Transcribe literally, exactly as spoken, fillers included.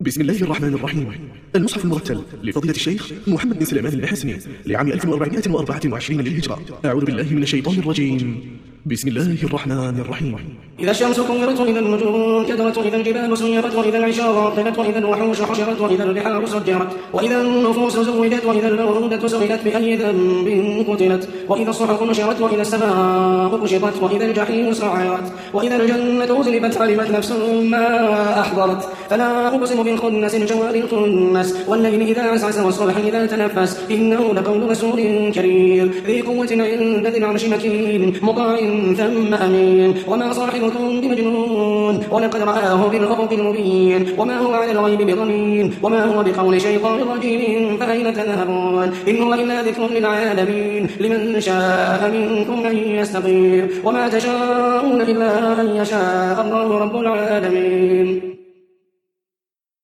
بسم الله الرحمن الرحيم. المصحف المرتل لفضيلة الشيخ محمد بن سليمان الحسني لعام ألف وأربعمائة وأربعة وعشرين للهجرة. أعوذ بالله من الشيطان الرجيم. بسم الله الرحمن الرحيم. إذا الشمس كورت وإذا النجوم كدرت وإذا الجبال سيرت وإذا العشار عطلت وإذا الوحوش حشرت وإذا البحار سجرت وإذا النفوس زوجت وإذا الموءودة سئلت بأي ذنب قتلت وإذا الصحف نشرت وإذا السماء كشطت وإذا الجحيم سعرت وإذا الجنة أزلفت علمت نفس ما أحضرت. فلا أقسم بالخنس الجوار الكنس والليل إذا عسعس والصبح إذا تنفس إنه لقول رسول كريم ذي قوة عند ذي العرش مكين مطاع ثم أمين وما صاحبكم بمجنون ولقد رآه بالأفق المبين وما هو على الغيب بضنين وما هو بقول شيطان رجيم فأين تذهبون إن هو إلا ذكر للعالمين لمن شاء منكم أن يستقيم وما تشاءون إلا أن يشاء الله رب العالمين.